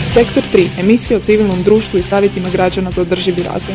Sektor 3. Emisija o civilnom društvu i savjetima građana za održivi razvoj.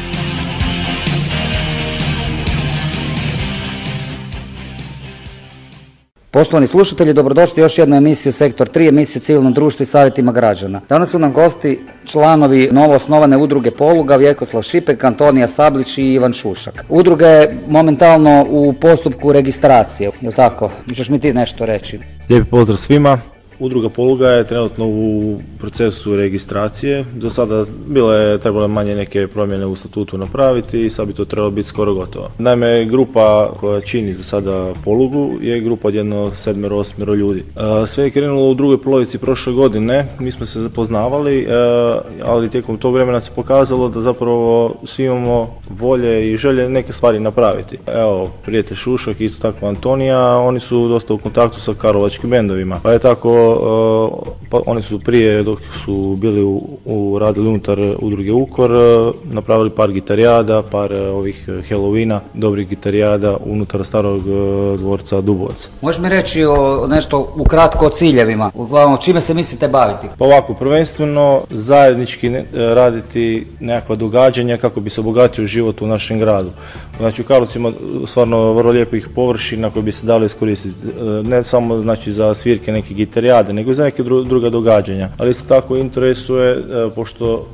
Poštovani slušatelji, dobrodošli u još jednu emisiju Sektor 3, emisiju o civilnom društvu i savjetima građana. Danas su nam gosti članovi novoosnovane udruge Poluga, Vjekoslav Šipek, Antonija Sablić i Ivan Šušak. Udruga je momentalno u postupku registracije, je li tako? Možeš mi ti nešto reći? Lijepi pozdrav svima. Udruga Poluga je trenutno u procesu registracije. Za sada trebalo manje neke promjene u statutu napraviti i sad bi to trebalo biti skoro gotovo. Naime, grupa koja čini za sada Polugu je grupa od jedno 7-8 ljudi. Sve je krenulo u drugoj polovici prošle godine, mi smo se zapoznavali, ali tijekom tog vremena se pokazalo da zapravo svi imamo volje i želje neke stvari napraviti. Evo, prijatelj Šušak i isto tako Antonija, oni su dosta u kontaktu sa karlovačkim bendovima, pa je tako oni su prije dok su bili radili unutar udruge Ukor napravili par gitarijada, par ovih Halloweena, dobrih gitarijada unutar starog dvorca Dubovac. Možeš mi reći nešto ukratko o ciljevima, uglavnom čime se mislite baviti? Pa ovako, prvenstveno zajednički raditi nekakva događanja kako bi se obogatio život u našem gradu. Znači u Karlovcu ima stvarno vrlo lijepih površina koje bi se dalo iskoristiti, ne samo znači za svirke neke gitarijade, nego i za neke druga događanja. Ali isto tako interesuje, pošto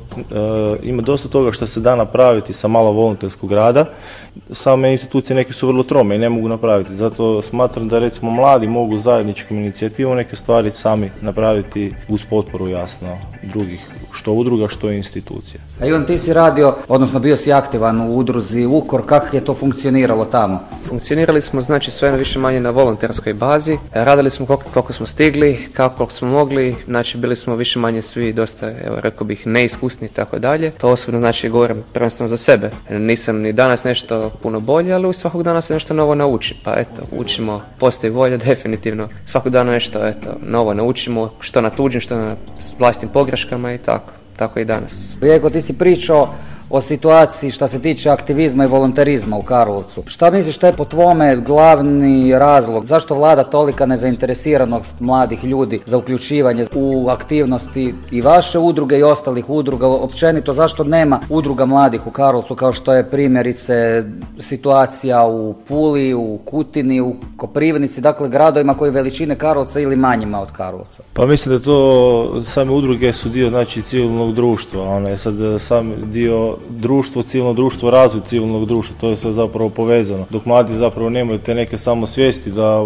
ima dosta toga što se da napraviti sa malo volonterskog rada, same institucije neke su vrlo trome i ne mogu napraviti. Zato smatram da recimo mladi mogu zajedničkom inicijativom neke stvari sami napraviti uz potporu jasno drugih, što udruga, što institucija. A Ivan, ti si radio, odnosno bio si aktivan u udruzi Ukor, kako je to funkcioniralo tamo? Funkcionirali smo znači sve više manje na volonterskoj bazi, radili smo koliko smo stigli, kako smo mogli, znači bili smo više manje svi dosta, evo rekao bih, neiskusni i tako dalje. To osobno znači govorim prvenstveno za sebe. Nisam ni danas nešto puno bolje, ali svakog dana se nešto novo nauči, pa eto, učimo, postoji volja definitivno, svakog dana nešto novo naučimo, što na tuđim, što na vlastitim pogreškama i tako i danas. Vjeko, ti si pričao o situaciji što se tiče aktivizma i volonterizma u Karlovcu. Šta misliš, što je po tvome glavni razlog? Zašto vlada tolika nezainteresiranost mladih ljudi za uključivanje u aktivnosti i vaše udruge i ostalih udruga? Općenito, zašto nema udruga mladih u Karlovcu kao što je primjerice situacija u Puli, u Kutini, u Koprivnici, dakle gradovima koji veličine Karlovca ili manjima od Karlovca? Pa mislim da to same udruge su dio znači civilnog društva, ono je sad sam dio društvo, civilno društvo, razvoj civilnog društva, to je sve zapravo povezano. Dok mladi zapravo nemaju te neke samosvijesti da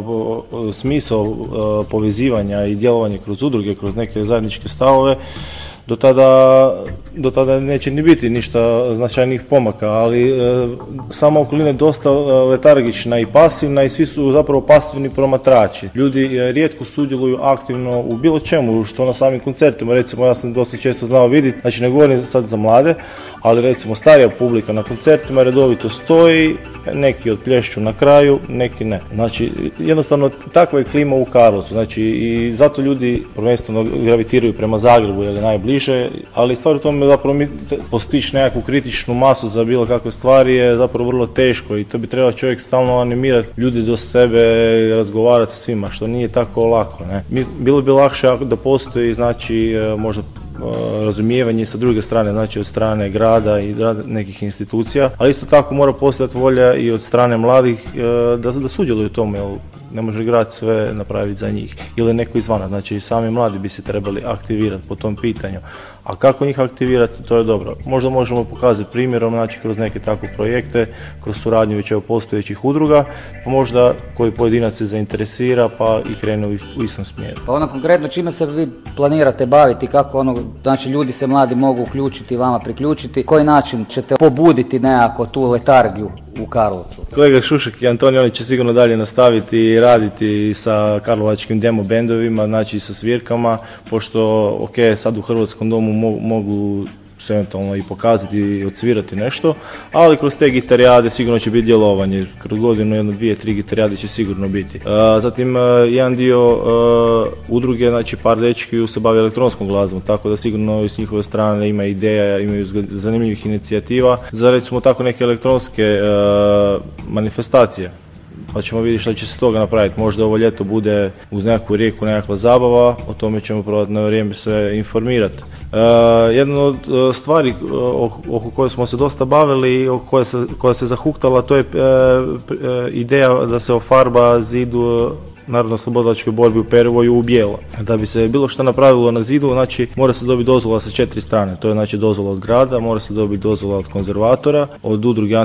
smisao povezivanja i djelovanja kroz udruge, kroz neke zajedničke stavove, do tada neće ni biti ništa značajnih pomaka, ali sama okolina je dosta letargična i pasivna i svi su zapravo pasivni promatrači. Ljudi rijetko sudjeluju aktivno u bilo čemu, što na samim koncertima, recimo ja sam dosta često znao vidjeti, znači ne govorim sad za mlade, ali recimo starija publika na koncertima redovito stoji, neki odplješću na kraju, neki ne. Znači jednostavno takva je klima u Karlovcu, znači i zato ljudi prvenstveno gravitiraju prema Zagrebu jer je najbliže, ali stvar u tome zapravo postići nekakvu kritičnu masu za bilo kakve stvari je zapravo vrlo teško i to bi trebao čovjek stalno animirati ljudi do sebe, razgovarati s svima, što nije tako lako. Ne? Bilo bi lakše da postoji znači možda razumijevanje sa druge strane, znači od strane grada i nekih institucija, ali isto tako mora postojati volja i od strane mladih da sudjeluju u tome, jer ne može grad sve napraviti za njih ili neko izvana, znači sami mladi bi se trebali aktivirati po tom pitanju. A kako njih aktivirati, to je dobro. Možda možemo pokazati primjerom, znači kroz neke takve projekte, kroz suradnju već postojećih udruga, pa možda koji pojedinac se zainteresira pa i krene u istom smjeru. Pa ono konkretno čime se vi planirate baviti, kako znači ljudi se mladi mogu uključiti, vama priključiti, koji način ćete pobuditi nekako tu letargiju u Karlovcu? Kolega Šušak i Antonija, oni će sigurno dalje nastaviti i raditi sa karlovačkim demo bendovima, znači sa svirkama, pošto sad u Hrvatskom domu mogu se eventualno i pokazati i odsvirati nešto, ali kroz te gitarijade sigurno će biti djelovanje, kroz godinu 1, 2, 3 gitarijade će sigurno biti. Zatim jedan dio udruge, znači par dečki se bavi elektronskom glazbom, tako da sigurno s njihove strane ima ideja, imaju zanimljivih inicijativa za recimo tako neke elektronske manifestacije. pa ćemo vidjeti što će se toga napraviti. Možda ovo ljeto bude uz nekakvu rijeku nekakva zabava, o tome ćemo probati na vrijeme sve informirati. Jedna od stvari oko koje smo se dosta bavili i koja se zahuktala, to je ideja da se ofarba zid narodno-oslobodilačke borbe u Peruvoju u bijelo. Da bi se bilo što napravilo na zidu, znači mora se dobiti dozvola sa 4 strane. To je znači dozvola od grada, mora se dobiti dozvola od konzervatora, od udruge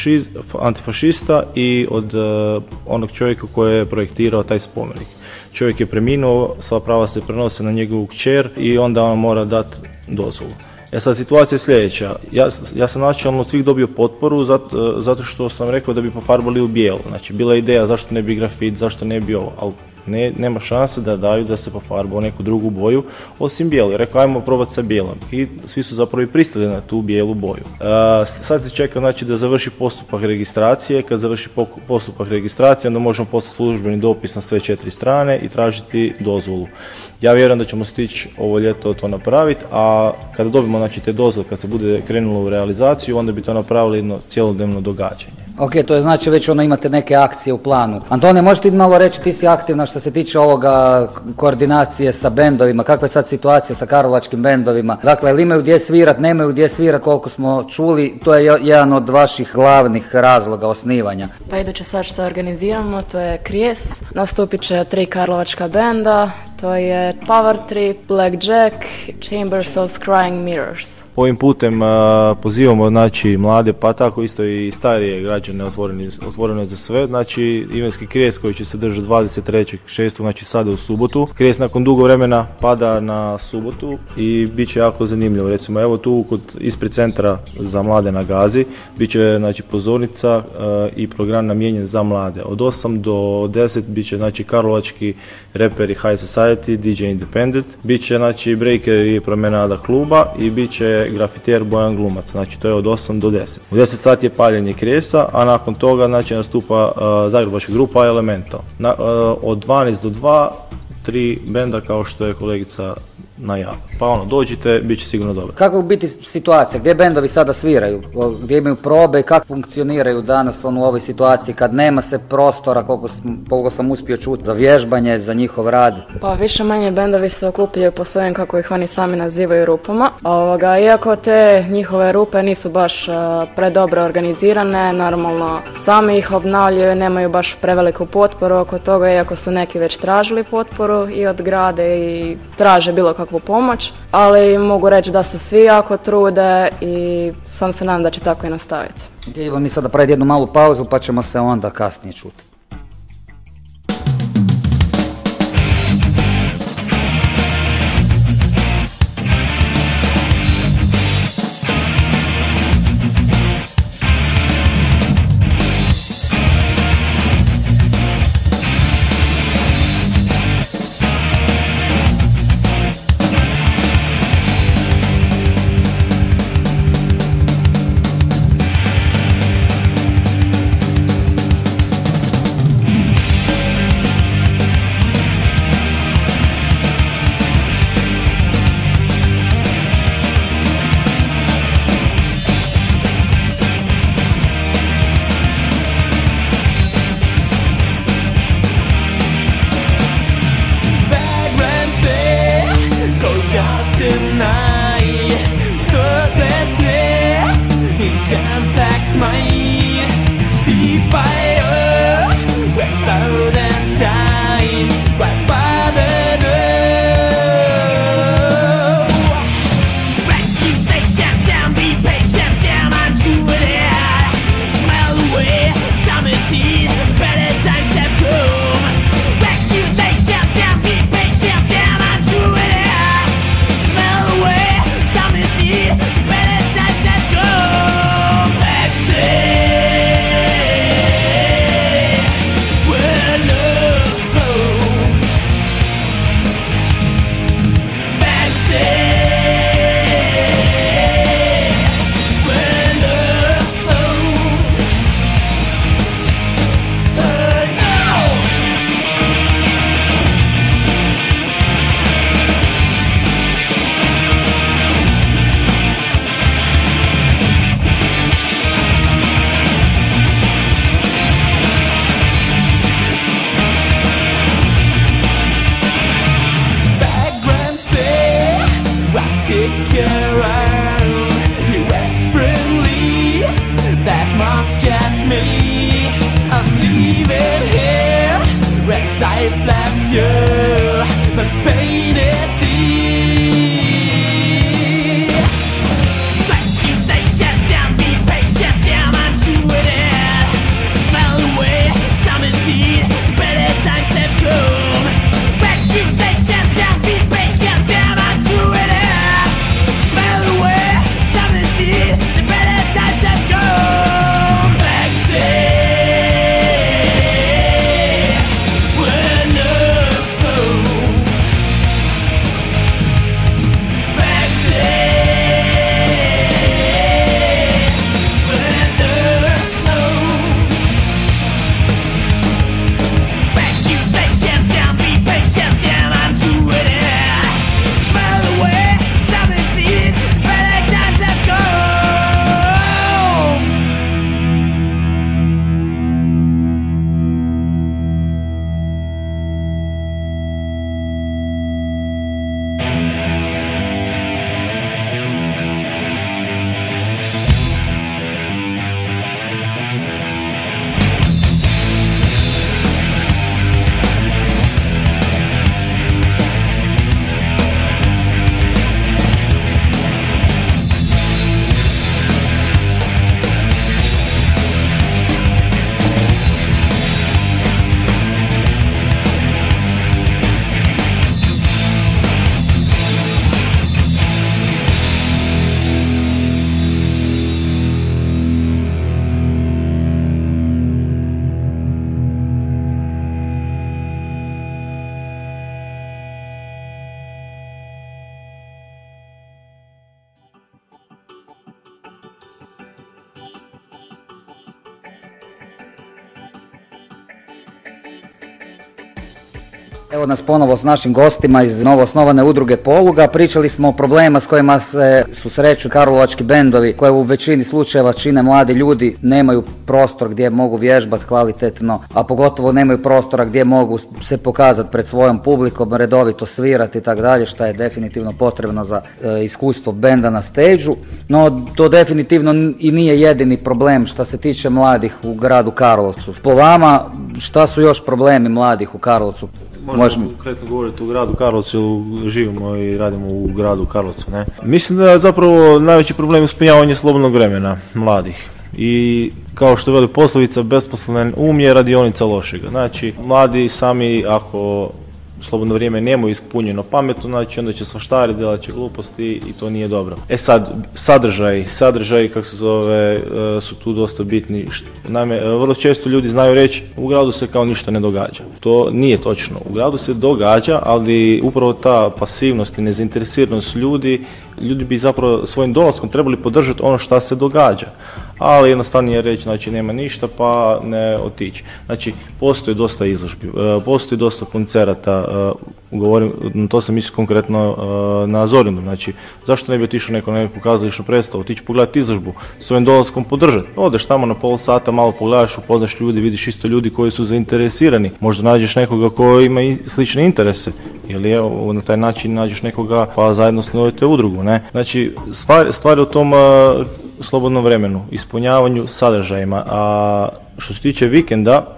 antifašista i od onog čovjeka koji je projektirao taj spomenik. Čovjek je preminuo, sva prava se prenose na njegovu kćer i onda on mora dati dozvolu. Sad situacija je sljedeća. Ja sam načelno od svih dobio potporu zato što sam rekao da bi pofarbali u bijelo. Znači, bila je ideja zašto ne bi grafit, zašto ne bi ovo, ali nema šanse da daju da se pofarba u neku drugu boju osim bijelu. Rekao, ajmo probati sa bijelom. I svi su zapravo i pristali na tu bijelu boju. Sad se čeka znači, da završi postupak registracije. Kad završi postupak registracije, onda možemo poslati službeni dopis na sve 4 strane i tražiti dozvolu. Ja vjerujem da ćemo stići ovo ljeto to napraviti, a kada dobimo znači, te dozvole, kad se bude krenulo u realizaciju, onda bi to napravili jedno cjelodnevno događanje. Ok, to je znači već imate neke akcije u planu. Antone, možeš ti malo reći, ti si aktivna što se tiče ovoga koordinacije sa bendovima, kakva je sad situacija sa karlovačkim bendovima? Dakle, ili imaju gdje svirat, nemaju gdje svirat, koliko smo čuli, to je jedan od vaših glavnih razloga osnivanja. Pa iduće sad što organiziramo, to je Krijes, nastupit će 3 karlovačka benda, to je Power Trip, Blackjack, Chambers of Scrying Mirrors. Ovim putem pozivamo znači, mlade, pa tako isto i starije građane otvoreno za sve. Znači, Ivanski Krijes koji će se držati 23.6. znači sada u subotu. Krijes nakon dugo vremena pada na subotu i bit će jako zanimljivo. Recimo, evo tu ispred centra za mlade na Gazi bit će znači, pozornica i program namijenjen za mlade. Od 8 do 10 bit će znači, karlovački reperi High Society, DJ Independent, bit će znači, breaker i promenada kluba i bit će grafiter Bojan Glumac, znači to je od 8 do 10. U 10 sati je paljenje Krijesa, a nakon toga znači, nastupa zagrebačka grupa Elemental. Od 12 do 2, 3 benda kao što je kolegica najavila. Pa dođite, bit će sigurno dobro. Kako u biti situacija? Gdje bendovi sada sviraju? Gdje imaju probe? Kako funkcioniraju danas u ovoj situaciji kad nema se prostora, koliko sam uspio čuti, za vježbanje, za njihov rad? Pa više manje bendovi se okupljaju po svojim, kako ih oni sami nazivaju, rupama. Iako te njihove rupe nisu baš predobro organizirane, normalno sami ih obnavljaju, nemaju baš preveliku potporu oko toga, iako su neki već tražili potporu i od grade i traže bilo kakvu pomoć, ali mogu reći da se svi jako trude i sam se nadam da će tako i nastaviti. Idemo mi sada napraviti jednu malu pauzu pa ćemo se onda kasnije čuti. stick around. You whispering leaves that mock at me. I'm leaving here as I've left you. My pain is here. But you take shut down, be patient, damn, I'm doing it. Smell the way, summer seed, better times have come. But you take shut down, be patient, damn, I'm doing it. Smell the way, summer seed, the better times have come. Back to Evo nas ponovo s našim gostima iz novoosnovane udruge Poluga. Pričali smo o problemima s kojima se susreću karlovački bendovi koje u većini slučajeva čine mladi ljudi, nemaju prostor gdje mogu vježbati kvalitetno, a pogotovo nemaju prostora gdje mogu se pokazati pred svojom publikom, redovito svirati i tako dalje, što je definitivno potrebno za iskustvo benda na stage-u. No to definitivno i nije jedini problem što se tiče mladih u gradu Karlovcu. Po vama, šta su još problemi mladih u Karlovcu? Možemo konkretno govoriti u gradu Karlovcu, živimo i radimo u gradu Karlovcu, ne? Mislim da je zapravo najveći problem ispunjavanje slobodnog vremena mladih. I kao što veli poslovica, besposlen um je radionica lošega. Znači, mladi sami ako slobodno vrijeme nemaju ispunjeno pametno, znači onda će svaštariti, delat će gluposti i to nije dobro. E sad, sadržaj kako se zove, su tu dosta bitni. Naime, vrlo često ljudi znaju reći u gradu se kao ništa ne događa. To nije točno. U gradu se događa, ali upravo ta pasivnost i nezainteresiranost ljudi bi zapravo svojim dolaskom trebali podržati ono što se događa. Ali jednostavnije reći, znači nema ništa pa ne otići. Znači, postoji dosta izložbi, postoji dosta koncerata, govorim, to sam mislio konkretno na Zorinu, znači zašto ne bi otišao neko na neku kazališnu predstavu, otići pogledati izložbu, svojim dolaskom podržati. Odeš tamo na pola sata, malo pogledaš, upoznaš ljudi, vidiš isto ljudi koji su zainteresirani, možda nađeš nekoga koji ima slične interese, ili evo, na taj način nađeš nekoga pa zajedno osnujete udrugu, ne? Znači, stvar je u tom slobodnom vremenu, ispunjavanju sadržajima, a što se tiče vikenda,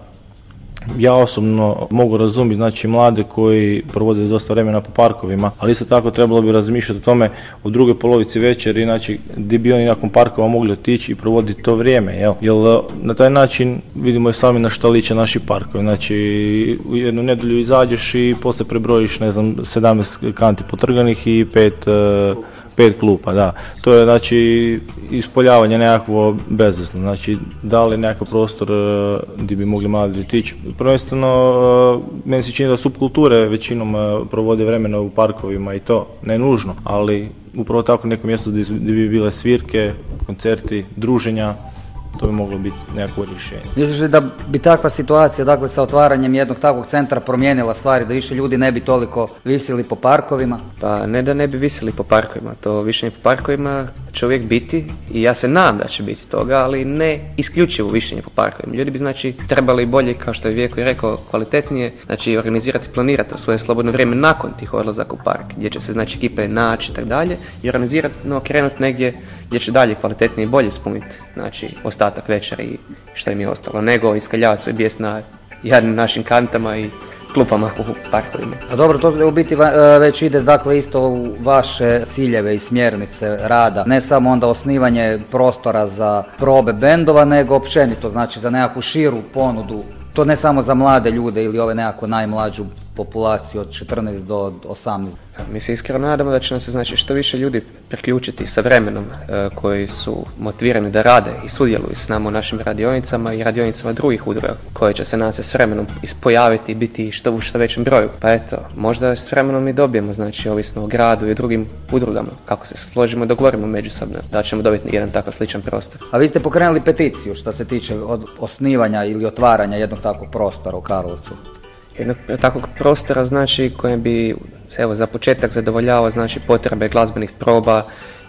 ja osobno mogu razumjeti, znači, mlade koji provode dosta vremena po parkovima, ali isto tako trebalo bi razmišljati o tome u drugoj polovici večeri, znači, gdje bi oni nakon parkova mogli otići i provoditi to vrijeme, jel? Jer na taj način vidimo i sami na šta liče naši parkovi, znači, u jednu nedjelju izađeš i poslije prebrojiš, ne znam, 17 kanti potrganih i 5 klupa, da. To je, znači, ispoljavanje nekakvo bezvezno, znači, da li nekakav prostor gdje bi mogli mladi otići. Prvenstveno, meni se čini da subkulture većinom provode vremena u parkovima i to, ne nužno, ali upravo tako neko mjesto gdje bi bile svirke, koncerti, druženja, to bi moglo biti nekakvo rješenje. Misliš li da bi takva situacija, dakle, sa otvaranjem jednog takvog centra promijenila stvari, da više ljudi ne bi toliko visili po parkovima? Pa ne da ne bi visili po parkovima, to više po parkovima će uvijek biti i ja se nadam da će biti toga, ali ne isključivo višenje po parkovima. Ljudi bi znači trebali bolje, kao što je Vjeko i rekao, kvalitetnije, znači organizirati, planirati svoje slobodno vrijeme nakon tih odlazaka u park, gdje će se znači ekipe naći i tako dalje i organizirati, krenuti negdje gdje će dalje kvalitetnije i bolje ispuniti znači ostatak večera i što im je ostalo, nego iskaljavati svoj bijes na jadnim našim kantama i klupama u parkovima. A dobro, to u biti već ide dakle isto u vaše ciljeve i smjernice rada. Ne samo onda osnivanje prostora za probe bendova, nego općenito, znači za nekakvu širu ponudu. To ne samo za mlade ljude ili ove nekako najmlađu populaciju od 14 do 18. Mi se iskreno nadamo da će nam se znači što više ljudi priključiti sa vremenom koji su motivirani da rade i sudjeluju s nama u našim radionicama i radionicama drugih udruga koje će se nas s vremenom pojaviti i biti u što većem broju. Pa eto, možda s vremenom i dobijemo, znači ovisno o gradu i drugim udrugama, kako se složimo i dogovorimo međusobno, da ćemo dobiti jedan takav sličan prostor. A vi ste pokrenuli peticiju što se tiče od osnivanja ili otvaranja jednog takvog prostora u Karlovcu. Jednog takvog prostora znači kojem bi evo za početak zadovoljavao znači potrebe glazbenih proba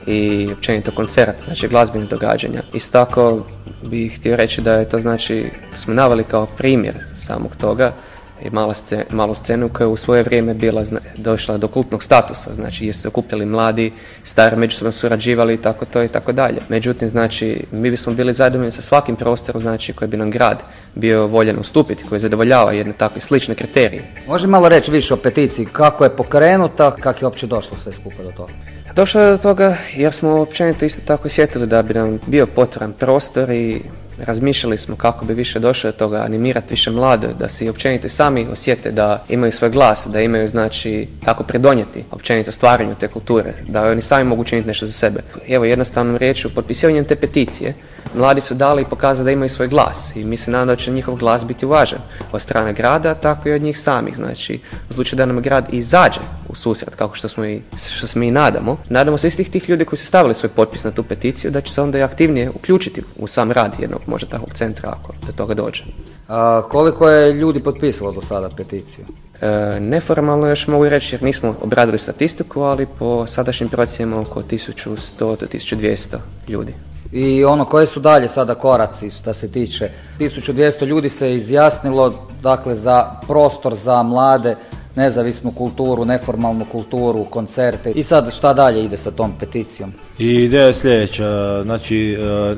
i općenito koncerta, znači glazbenih događanja. Isto tako bih htio reći da je to znači, smo naveli kao primjer samog toga i malu scenu koja je u svoje vrijeme bila došla do kultnog statusa, znači gdje su se okupljali mladi, stari, međusobno surađivali i tako to i tako dalje. Međutim, znači, mi bismo bili zadovoljni sa svakim prostorom, znači, koji bi nam grad bio voljen ustupiti, koji zadovoljava jedne takve slične kriterije. Može malo reći više o peticiji, kako je pokrenuta, kako je uopće došlo sve skupa do toga? Došlo je do toga jer smo općenito isto tako sjetili da bi nam bio potreban prostor i razmišljali smo kako bi više došlo do toga, animirati više mlade, da se općenito sami osjete da imaju svoj glas, da imaju znači kako pridonijeti općenito stvaranju te kulture, da oni sami mogu učiniti nešto za sebe. Evo jednostavnom riječju, potpisivanjem te peticije, mladi su dali i pokazali da imaju svoj glas i mi se nadamo da će njihov glas biti uvažen od strane grada, tako i od njih samih. Znači, u slučaju da nam grad izađe u susret, kako što se mi i nadamo. Nadamo se istih tih ljudi koji su stavili svoj potpis na tu peticiju, da će se onda i aktivnije uključiti u sam rad jednog možda takvog centra ako do toga dođe. A koliko je ljudi potpisalo do sada peticiju? Neformalno još mogu reći jer nismo obradili statistiku, ali po sadašnjim procjenama oko 1100 do 1200 ljudi. I koje su dalje sada koraci što se tiče 1200 ljudi se izjasnilo dakle za prostor za mlade, nezavisnu kulturu, neformalnu kulturu, koncerte. I sad šta dalje ide sa tom peticijom? I ideja je sljedeća, znači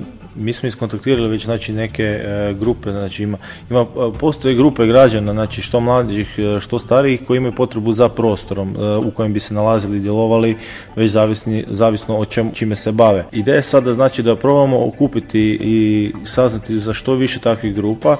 mi smo iskontaktirali već znači neke grupe, znači postoje grupe građana, znači što mladih, što starijih koji imaju potrebu za prostorom u kojem bi se nalazili i djelovali, već zavisno o čime se bave. Ideja je sada znači da probamo okupiti i saznati za što više takvih grupa,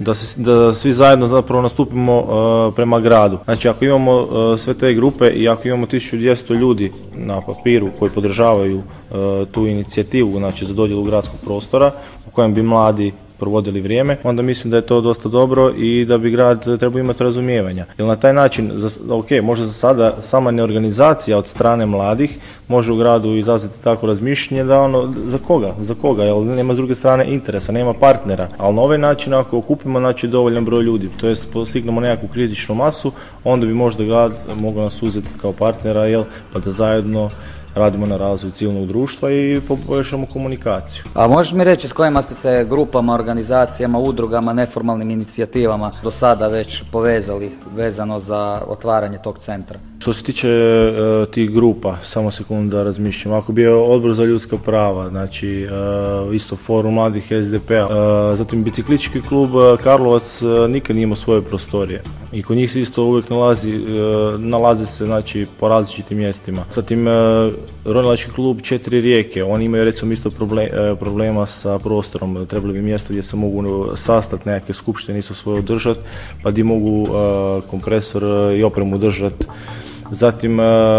da svi zajedno zapravo nastupimo prema gradu. Znači ako imamo sve te grupe i ako imamo 1200 ljudi na papiru koji podržavaju tu inicijativu, znači za dodjelu gradskog prostora u kojem bi mladi provodili vrijeme, onda mislim da je to dosta dobro i da bi grad trebao imati razumijevanja. Jer na taj način, možda za sada sama neorganizacija od strane mladih može u gradu izazvati tako razmišljanje da za koga, jer nema s druge strane interesa, nema partnera. Ali na ovaj način ako okupimo znači dovoljan broj ljudi, to jest postignemo nekakvu kritičnu masu, onda bi možda grad mogao nas uzeti kao partnera, pa da zajedno radimo na razvoju civilnog društva i poboljšamo komunikaciju. A možeš mi reći s kojima ste se grupama, organizacijama, udrugama, neformalnim inicijativama do sada već povezali vezano za otvaranje tog centra? Što se tiče tih grupa, samo sekundu da razmišljam. Ako bi bio Odbor za ljudska prava, znači isto Forum mladih SDP-a, zatim Biciklistički klub Karlovac nikad nije imao svoje prostorije i kod njih se isto uvijek nalaze se znači po različitim mjestima. Zatim Ronilački klub 4 rijeke, oni imaju recimo isto problema sa prostorom, trebali bi mjesta gdje se mogu sastati nekakve skupštine, nisu svoje održati, pa gdje mogu kompresor i opremu držati. Zatim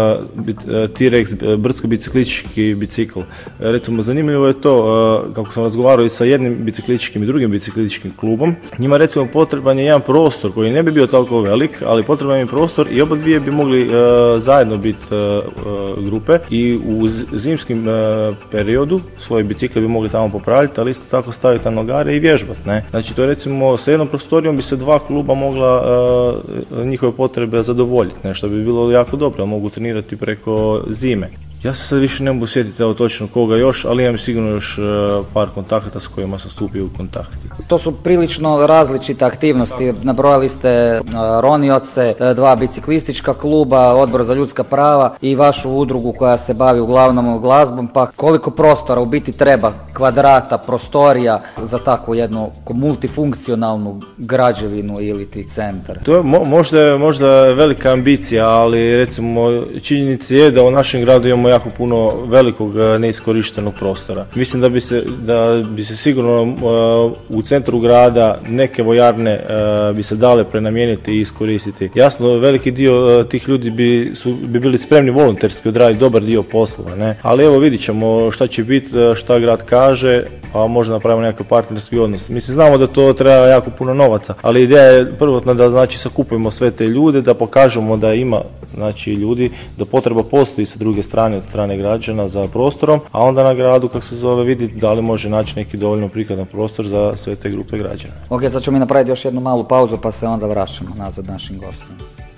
T-Rex, brdsko-biciklistički bicikl. Recimo, zanimljivo je to, kako sam razgovarao i sa jednim biciklističkim i drugim biciklističkim klubom, njima recimo potreban je jedan prostor koji ne bi bio toliko velik, ali potreban je prostor i oba dvije bi mogli zajedno biti grupe i u zimskim periodu svoje bicikle bi mogli tamo popraviti, ali isto tako staviti na nogare i vježbati. Znači, to je recimo sa jednom prostorijom bi se dva kluba mogla njihove potrebe zadovoljiti, što bi bilo jako dobro, mogu trenirati preko zime. Ja se sad više ne mogu sjetiti točno koga još, ali imam sigurno još par kontakata s kojima sam stupio u kontakt. To su prilično različite aktivnosti. Nabrojali ste ronioce, 2 biciklistička kluba, Odbor za ljudska prava i vašu udrugu koja se bavi uglavnom glazbom. Pa koliko prostora u biti treba, kvadrata, prostorija za takvu jednu multifunkcionalnu građevinu ili ti centar? To je možda velika ambicija, ali recimo činjenica je da u našem gradu imamo jako puno velikog neiskorištenog prostora. Mislim da bi se sigurno u centru grada neke vojarne bi se dale prenamijeniti i iskoristiti. Jasno, veliki dio tih ljudi bi bili spremni volonterski odraditi dobar dio poslova, ne? Ali evo vidit ćemo šta će biti, šta grad kaže, pa možda napravimo nekakav partnerski odnos. Mislim, znamo da to treba jako puno novaca, ali ideja je prvotna da znači sakupimo sve te ljude, da pokažemo da ima znači ljudi, da potreba postoji sa druge strane, od strane građana za prostorom, a onda na gradu, kako se zove, vidjeti da li može naći neki dovoljno prikladan prostor za sve te grupe građana. Ok, sad ćemo mi napraviti još jednu malu pauzu pa se onda vraćamo nazad našim gostima.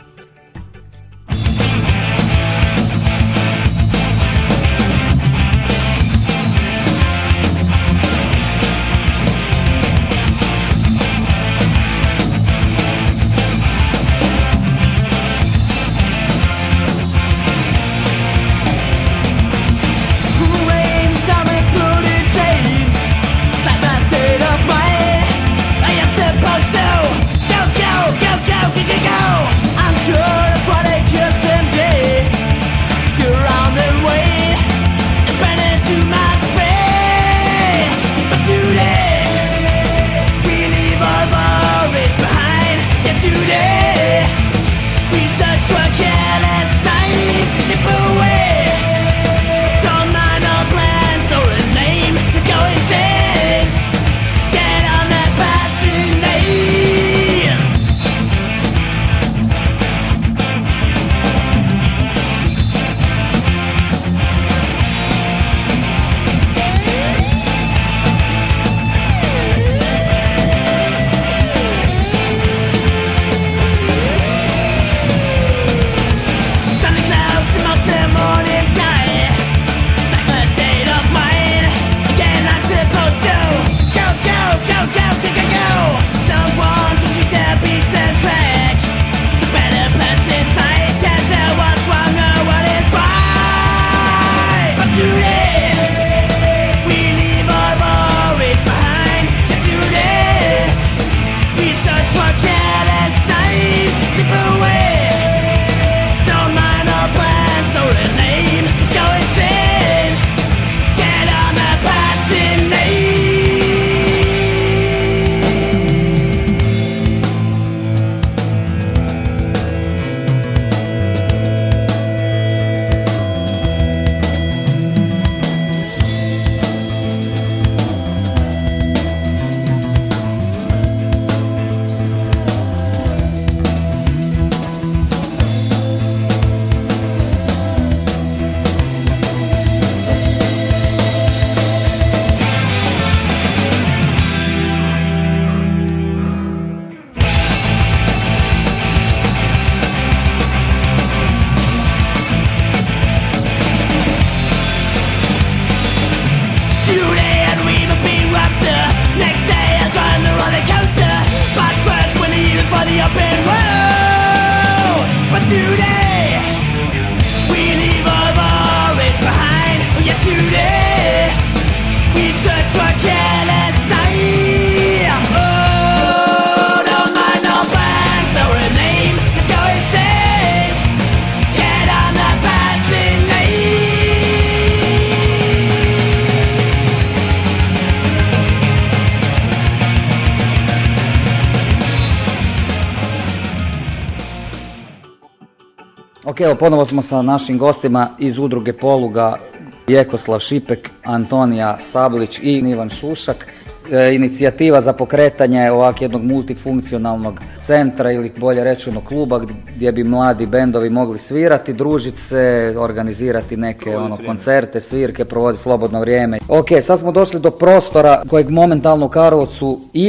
Ok, evo ponovo smo sa našim gostima iz udruge Poluga, Jekoslav Šipek, Antonija Sablić i Ivan Šušak. Inicijativa za pokretanje ovak jednog multifunkcionalnog centra ili bolje rečeno kluba gdje bi mladi bendovi mogli svirati, družiti se, organizirati neke koncerte, svirke, provoditi slobodno vrijeme. Ok, sad smo došli do prostora kojeg momentalno u Karlovcu ima,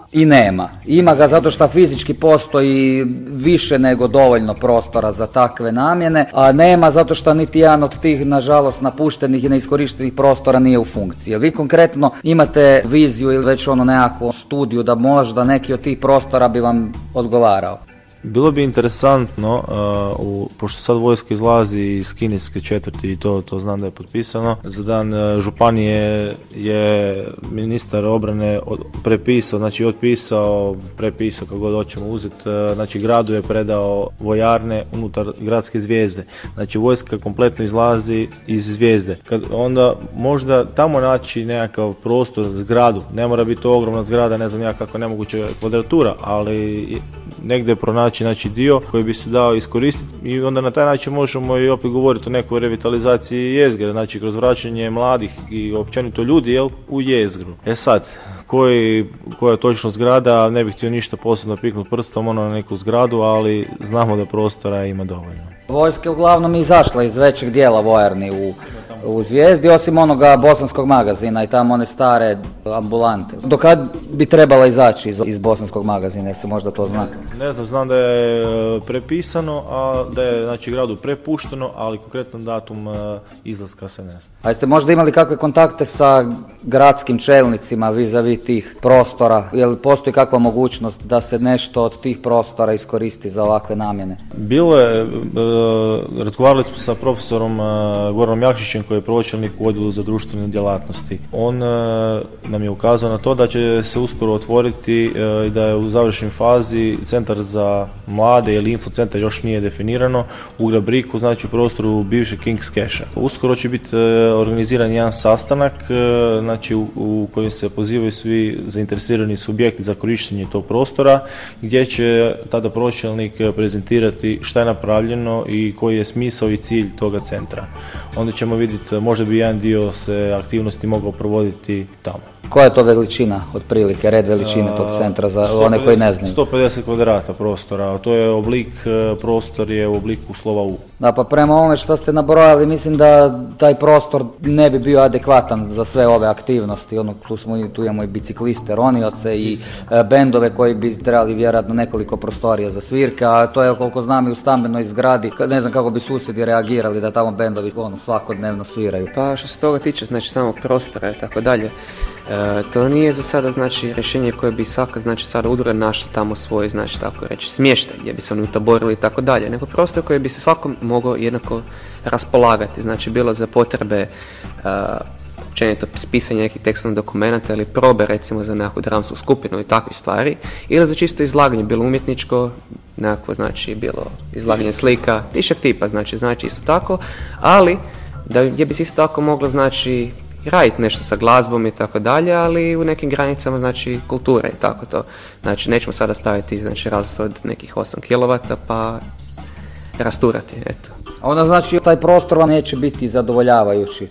i nema. Ima ga zato što fizički postoji više nego dovoljno prostora za takve namjene, a nema zato što niti jedan od tih, nažalost, napuštenih i neiskorištenih prostora nije u funkciji. Vi konkretno imate viziju ili već nekakvu studiju da možda neki od tih prostora bi vam odgovarao? Bilo bi interesantno, pošto sad vojska izlazi iz Kinijske četvrti i to znam da je potpisano, za dan županije je ministar obrane prepisao, znači prepisao kako god hoćemo uzeti, znači gradu je predao vojarne unutar gradske zvijezde. Znači vojska kompletno izlazi iz zvijezde. Onda možda tamo naći nekakav prostor za zgradu, ne mora biti ogromna zgrada, ne znam ja kako nemoguća kvadratura, ali negdje pronaći dio koji bi se dao iskoristiti i onda na taj način možemo i opet govoriti o nekoj revitalizaciji jezgre, znači kroz vraćanje mladih i općenito ljudi u jezgru. Sad, koja je točno zgrada, ne bih htio ništa posebno piknuti prstom na neku zgradu, ali znamo da prostora ima dovoljno. Vojska je uglavnom izašla iz većeg dijela vojarni u Zvijezdi, osim onoga bosanskog magazina i tamo one stare ambulante. Do kad bi trebala izaći iz bosanskog magazina, se možda to zna? Ne znam da je prepisano, a da je znači gradu prepušteno, ali konkretan datum izlaska se ne zna. A jeste možda imali kakve kontakte sa gradskim čelnicima vis-a-vis tih prostora? Je li postoji kakva mogućnost da se nešto od tih prostora iskoristi za ovakve namjene? Bilo je, razgovarali smo sa profesorom Goranom Jakšićem koji je pročelnik u odjelu za društvene djelatnosti. On nam je ukazao na to da će se uskoro otvoriti i da je u završnoj fazi centar za mlade ili infocentar još nije definirano u Grabriku, znači u prostoru bivšeg King's Casha. Uskoro će biti organiziran jedan sastanak znači u kojem se pozivaju svi zainteresirani subjekti za korištenje tog prostora, gdje će tada pročelnik prezentirati šta je napravljeno i koji je smisao i cilj toga centra. Onda ćemo vidjeti, možda bi jedan dio se aktivnosti mogao provoditi tamo. Koja je to veličina, otprilike, red veličine tog centra za one koji ne znaju? 150 kvadrata prostora, to je prostor je u obliku slova U. Da, pa prema ovome što ste nabrojali, mislim da taj prostor ne bi bio adekvatan za sve ove aktivnosti. Tu imamo i bicikliste, ronioce i bendove koji bi trebali vjerojatno nekoliko prostorija za svirke, a to je koliko znam i u stambenoj zgradi. Ne znam kako bi susjedi reagirali da tamo bendovi svakodnevno sviraju. Pa što se toga tiče, znači samog prostora i tako dalje, to nije za sada znači rješenje koje bi svaka znači sada udruga našla tamo svoj znači tako reći smještaj gdje bi se oni utaborili i tako dalje, nego prostor koji bi se svakom mogao jednako raspolagati, znači bilo za potrebe općenito pisanje nekih tekstovnih dokumenata ili probe recimo za nekakvu dramsku skupinu i takve stvari, ili za čisto izlaganje, bilo umjetničko, nekako znači bilo izlaganje slika, tišak tipa, znači isto tako, ali gdje bi se isto tako moglo znači raditi nešto sa glazbom i tako dalje, ali u nekim granicama znači kulture i tako to. Znači nećemo sada staviti znači razliku od nekih 8 kW pa rasturati, eto. A onda znači taj prostor vam neće biti zadovoljavajući?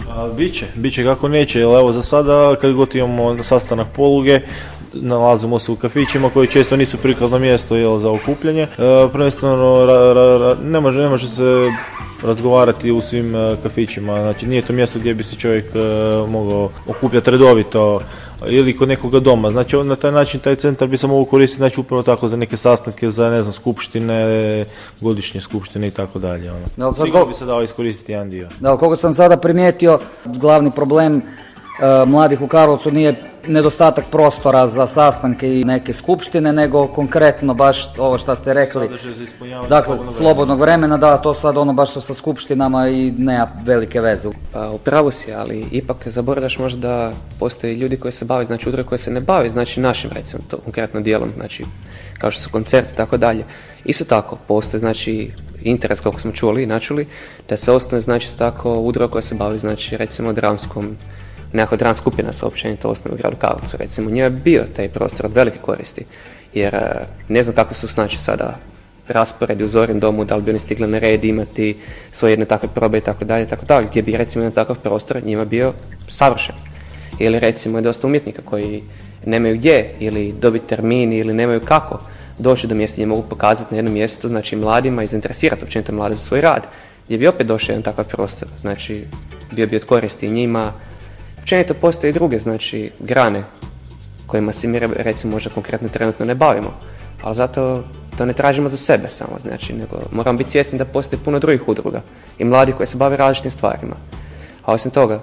Biće kako neće, jer evo za sada kad god imamo sastanak poluge, nalazimo se u kafićima koji često nisu prikladno mjesto za okupljanje. Prvenstveno ne može se razgovarati u svim kafićima, znači nije to mjesto gdje bi se čovjek mogao okupljati redovito ili kod nekoga doma, znači na taj način taj centar bi se mogao koristiti znači upravo tako za neke sastanke, za ne znam skupštine, godišnje skupštine i tako dalje. Sigurno bi se dao iskoristiti jedan dio. Da, koliko sam sada primijetio, glavni problem mladih u Karlovcu nije nedostatak prostora za sastanke i neke skupštine, nego konkretno baš ovo što ste rekli, dakle slobodnog vremena, da, to sad baš sa skupštinama i nema velike veze. Pa upravo si, ali ipak zaboravljaš možda da postoje ljudi koji se bave, znači udruge koje se ne bave, znači našim recimo to konkretno dijelom, znači kao što su koncerti i tako dalje. Isto tako postoje znači interes, kako smo čuli i načuli, da se osnuje znači tako udruga koja se bavi znači recimo dramskom, nekakva dramska skupina se općenito osnovi u gradu Karlovcu, recimo njima je bio taj prostor od velike koristi, jer ne znam kako su znači sada rasporedi u Zorin domu, da li bi oni stigli na red imati svoje jedne takve probe i tako dalje, gdje bi recimo jedan takav prostor njima bio savršen. Ili recimo je dosta umjetnika koji nemaju gdje ili dobiti termin ili nemaju kako doći do mjesta gdje mogu pokazati na jednom mjestu, znači mladima i zainteresirati općenito mlade za svoj rad, gdje bi opet došao jedan takav prostor, znači bio bi od koristi njima. Općenito postoje i druge znači grane kojima se mi recimo možda konkretno trenutno ne bavimo, ali zato to ne tražimo za sebe samo, znači, nego moramo biti svjesni da postoji puno drugih udruga i mladi koji se bave različitim stvarima. A osim toga,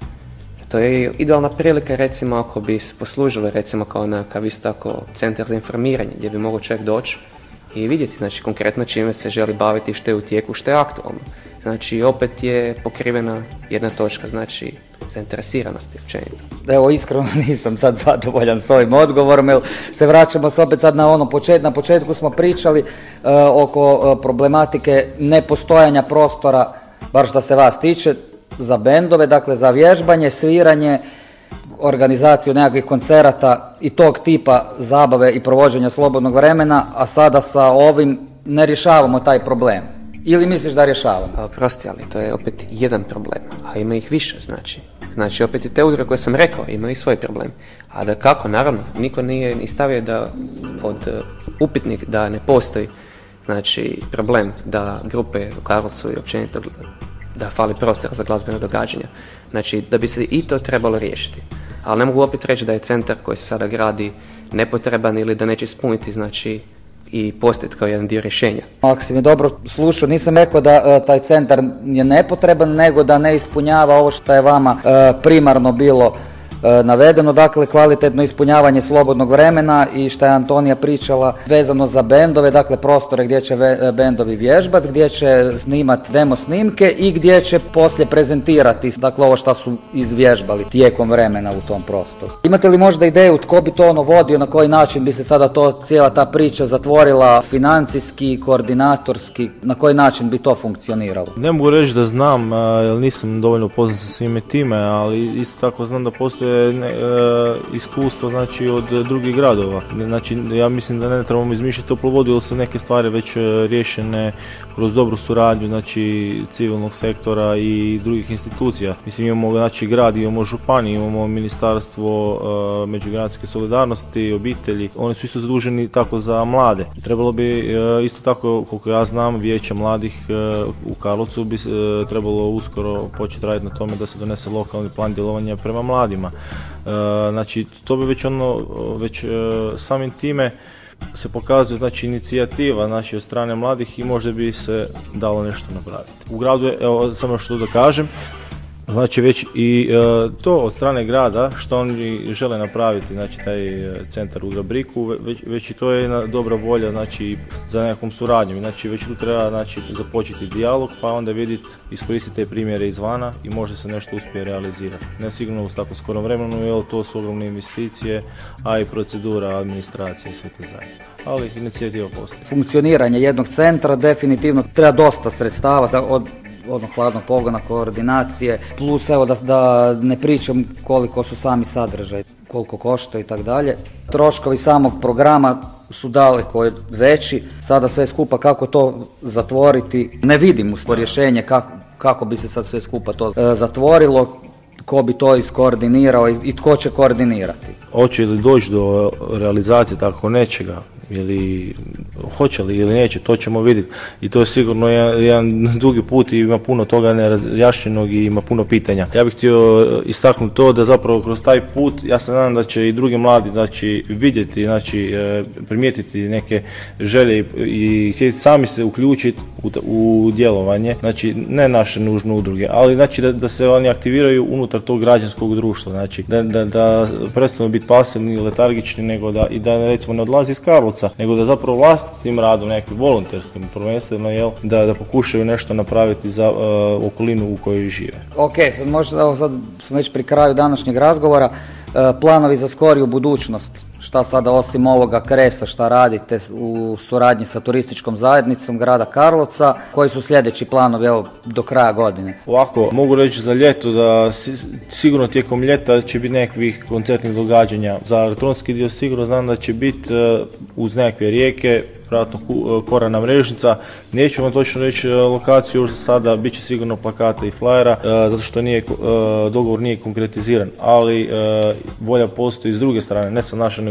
to je idealna prilika, recimo, ako bi se poslužili, recimo, kao nekakav isto tako centar za informiranje, gdje bi mogao čovjek doći i vidjeti, znači, konkretno čime se želi baviti, što je u tijeku, što je aktualno. Znači, opet je pokrivena jedna točka, znači, zainteresiranosti općenito. Evo, iskreno nisam sad zadovoljan s ovim odgovorom, jer se vraćamo se opet sad na ono na početku smo pričali oko problematike nepostojanja prostora, bar što se vas tiče, za bendove, dakle za vježbanje, sviranje, organizaciju nekakvih koncerata i tog tipa zabave i provođenja slobodnog vremena, a sada sa ovim ne rješavamo taj problem. Ili misliš da rješavamo? Prosti, ali to je opet jedan problem, a ima ih više, znači. Znači, opet i te udruge koje sam rekao imaju i svoj problem. A da kako, naravno, niko nije ni stavio da pod upitnik da ne postoji, znači, problem da grupe u Karlovcu i općenito da fali prostor za glazbeno događanja. Znači, da bi se i to trebalo riješiti. Ali ne mogu opet reći da je centar koji se sada gradi nepotreban ili da neće ispuniti, znači, i postati kao jedan dio rješenja. Ako si mi dobro slušao, nisam rekao da taj centar je nepotreban, nego da ne ispunjava ovo što je vama primarno bilo navedeno, dakle kvalitetno ispunjavanje slobodnog vremena i što je Antonija pričala vezano za bendove, dakle prostore gdje će bendovi vježbati, gdje će snimati demo snimke i gdje će poslije prezentirati, dakle ovo što su izvježbali tijekom vremena u tom prostoru. Imate li možda ideju tko bi to ono vodio, na koji način bi se sada to cijela ta priča zatvorila, financijski, koordinatorski, na koji način bi to funkcioniralo? Ne mogu reći da znam, jer nisam dovoljno upoznat sa svime time, ali isto tako znam da postoje iskustvo, znači, od drugih gradova. Znači, ja mislim da ne trebamo izmišljati toplu vodu, jer su neke stvari već riješene kroz dobru suradnju, znači, civilnog sektora i drugih institucija. Mislim, imamo, znači, grad, imamo županiju, imamo ministarstvo međugeneracijske solidarnosti, obitelji. Oni su isto zaduženi tako za mlade. Trebalo bi isto tako, koliko ja znam, vijeće mladih u Karlovcu bi trebalo uskoro početi raditi na tome da se donese lokalni plan djelovanja prema mladima. Znači, to bi već samim time se pokazuje, znači, inicijativa, znači, od strane mladih i možda bi se dalo nešto napraviti. U gradu je, evo, samo što da kažem, znači već i to od strane grada što oni žele napraviti, znači taj centar u Grabriku, već i to je jedna dobra volja, znači, za nekakvom suradnjom. Znači već tu treba, znači, započeti dijalog, pa onda vidjeti, iskoristiti te primjere izvana i možda se nešto uspije realizirati. Ne sigurno u tako skorom vremenu, jer to su ogromne investicije, a i procedura, administracija i sve to zajedno. Ali inicijativa postoji. Funkcioniranje jednog centra definitivno treba dosta sredstava od hladnog pogona, koordinacije, plus evo da ne pričam koliko su sami sadržaj, koliko košta i tako dalje. Troškovi samog programa su daleko veći, sada sve skupa kako to zatvoriti, ne vidim rješenje kako bi se sad sve skupa to zatvorilo, ko bi to iskoordinirao i tko će koordinirati. Hoće li doći do realizacije tako nečega, ili hoće li ili neće, to ćemo vidjeti. I to je sigurno jedan dugi put i ima puno toga nerazjašnjenog i ima puno pitanja. Ja bih htio istaknuti to da zapravo kroz taj put ja se nadam da će i drugi mladi, znači, vidjeti, znači, primijetiti neke želje i htjeti sami se uključiti u djelovanje, znači ne naše nužne udruge, ali znači da se oni aktiviraju unutar tog građanskog društva, znači da prestanu biti pasivni i letargični, nego da recimo ne odlazi iz Karlovca, nego da zapravo vlastitim radom, nekim volonterskim prvenstveno, da pokušaju nešto napraviti za okolinu u kojoj žive. Ok, sad smo već pri kraju današnjeg razgovora. Planovi za skoriju budućnost, šta sada osim ovoga Kresa, šta radite u suradnji sa turističkom zajednicom grada Karlovca, koji su sljedeći planovi do kraja godine? Ovako, mogu reći za ljeto da sigurno tijekom ljeta će biti nekakvih koncertnih događanja. Za elektronski dio sigurno znam da će biti uz nekakve rijeke, vjerojatno Korana Mrežnica. Neću vam točno reći lokaciju još za sada, bit će sigurno plakata i flajera, zato što dogovor nije konkretiziran, ali volja postoji s druge strane, ne sa naše nego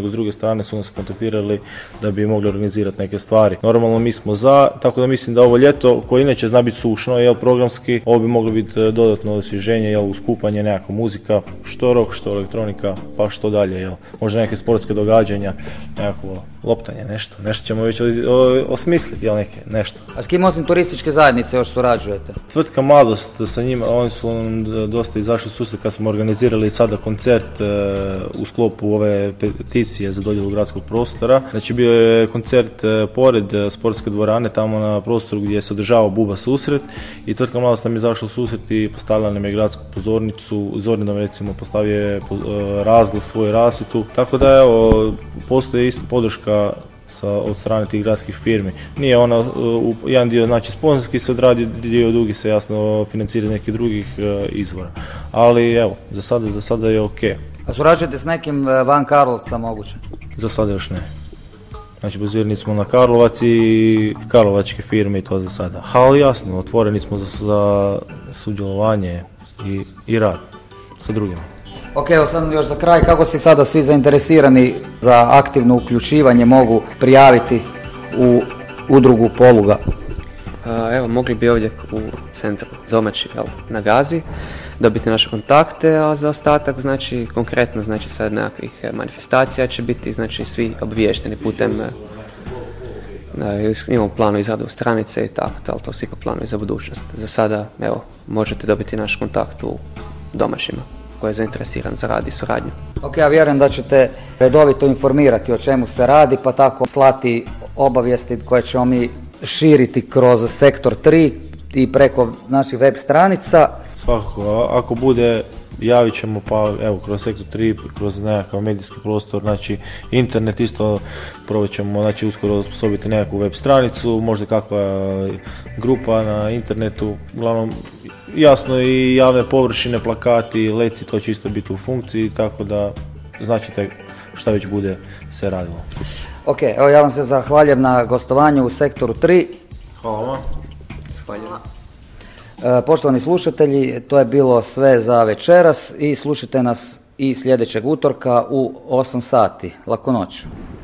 nego s druge strane su nas kontaktirali da bi mogli organizirati neke stvari. Normalno mi smo za, tako da mislim da ovo ljeto, koje inače zna biti sušno, programski, ovo bi moglo biti dodatno osvježenje, uskupanje, nekakva muzika, što rock, što elektronika, pa što dalje, možda neke sportske događanja, nekako loptanje, nešto ćemo već osmisliti, nešto. A s kim osim turističke zajednice još surađujete? Tvrtka Mladost, sa njima, oni su dosta izašli susret kad smo organizirali sada koncert u sklopu ove peticije za dodjelu gradskog prostora. Znači bio je koncert pored sportske dvorane, tamo na prostoru gdje se održava Buba susret i tvrtka Mladost nam je izašla u susret i postavila nam je gradsku pozornicu, Zorninom recimo postavio je razglas svoju rasvjetu, tako da postoji isto podrška od strane tih gradskih firmi. Nije ona, jedan dio znači sponzorski se odradi, dio drugi se jasno financira nekih drugih izvora. Ali za sada je ok. A surađujete s nekim van Karlovca moguće? Za sada još ne. Znači bazirani smo na Karlovac i karlovačke firme i to za sada. Ali jasno, otvoreni smo za sudjelovanje i rad sa drugima. Ok, sad još za kraj, kako si sada svi zainteresirani za aktivno uključivanje mogu prijaviti u udrugu Poluga? Mogli bi ovdje u centru domaći na Gazi dobiti naše kontakte, a za ostatak, znači konkretno, znači sad nekakvih manifestacija će biti, znači svi obviješteni putem, imamo planu izradu stranice i tako, ali to svi planovi za budućnost. Za sada, možete dobiti naš kontakt u domaćima koji je zainteresiran za rad i suradnju. Ok, ja vjerujem da ćete redovito informirati o čemu se radi, pa tako slati obavijesti koje ćemo mi širiti kroz sektor 3 i preko naših web stranica. Svakako, ako bude, javit ćemo pa kroz sektor 3, kroz nekakav medijski prostor, znači internet isto probat ćemo, znači uskoro osposobiti nekakvu web stranicu, možda kakva grupa na internetu, uglavnom jasno i javne površine, plakati, leci, to će isto biti u funkciji, tako da značite šta već bude se radilo. Ok, ja vam se zahvaljujem na gostovanju u sektoru 3. Hvala vam. Zahvaljujem. Poštovani slušatelji, to je bilo sve za večeras i slušajte nas i sljedećeg utorka u 8 sati. Laku noć.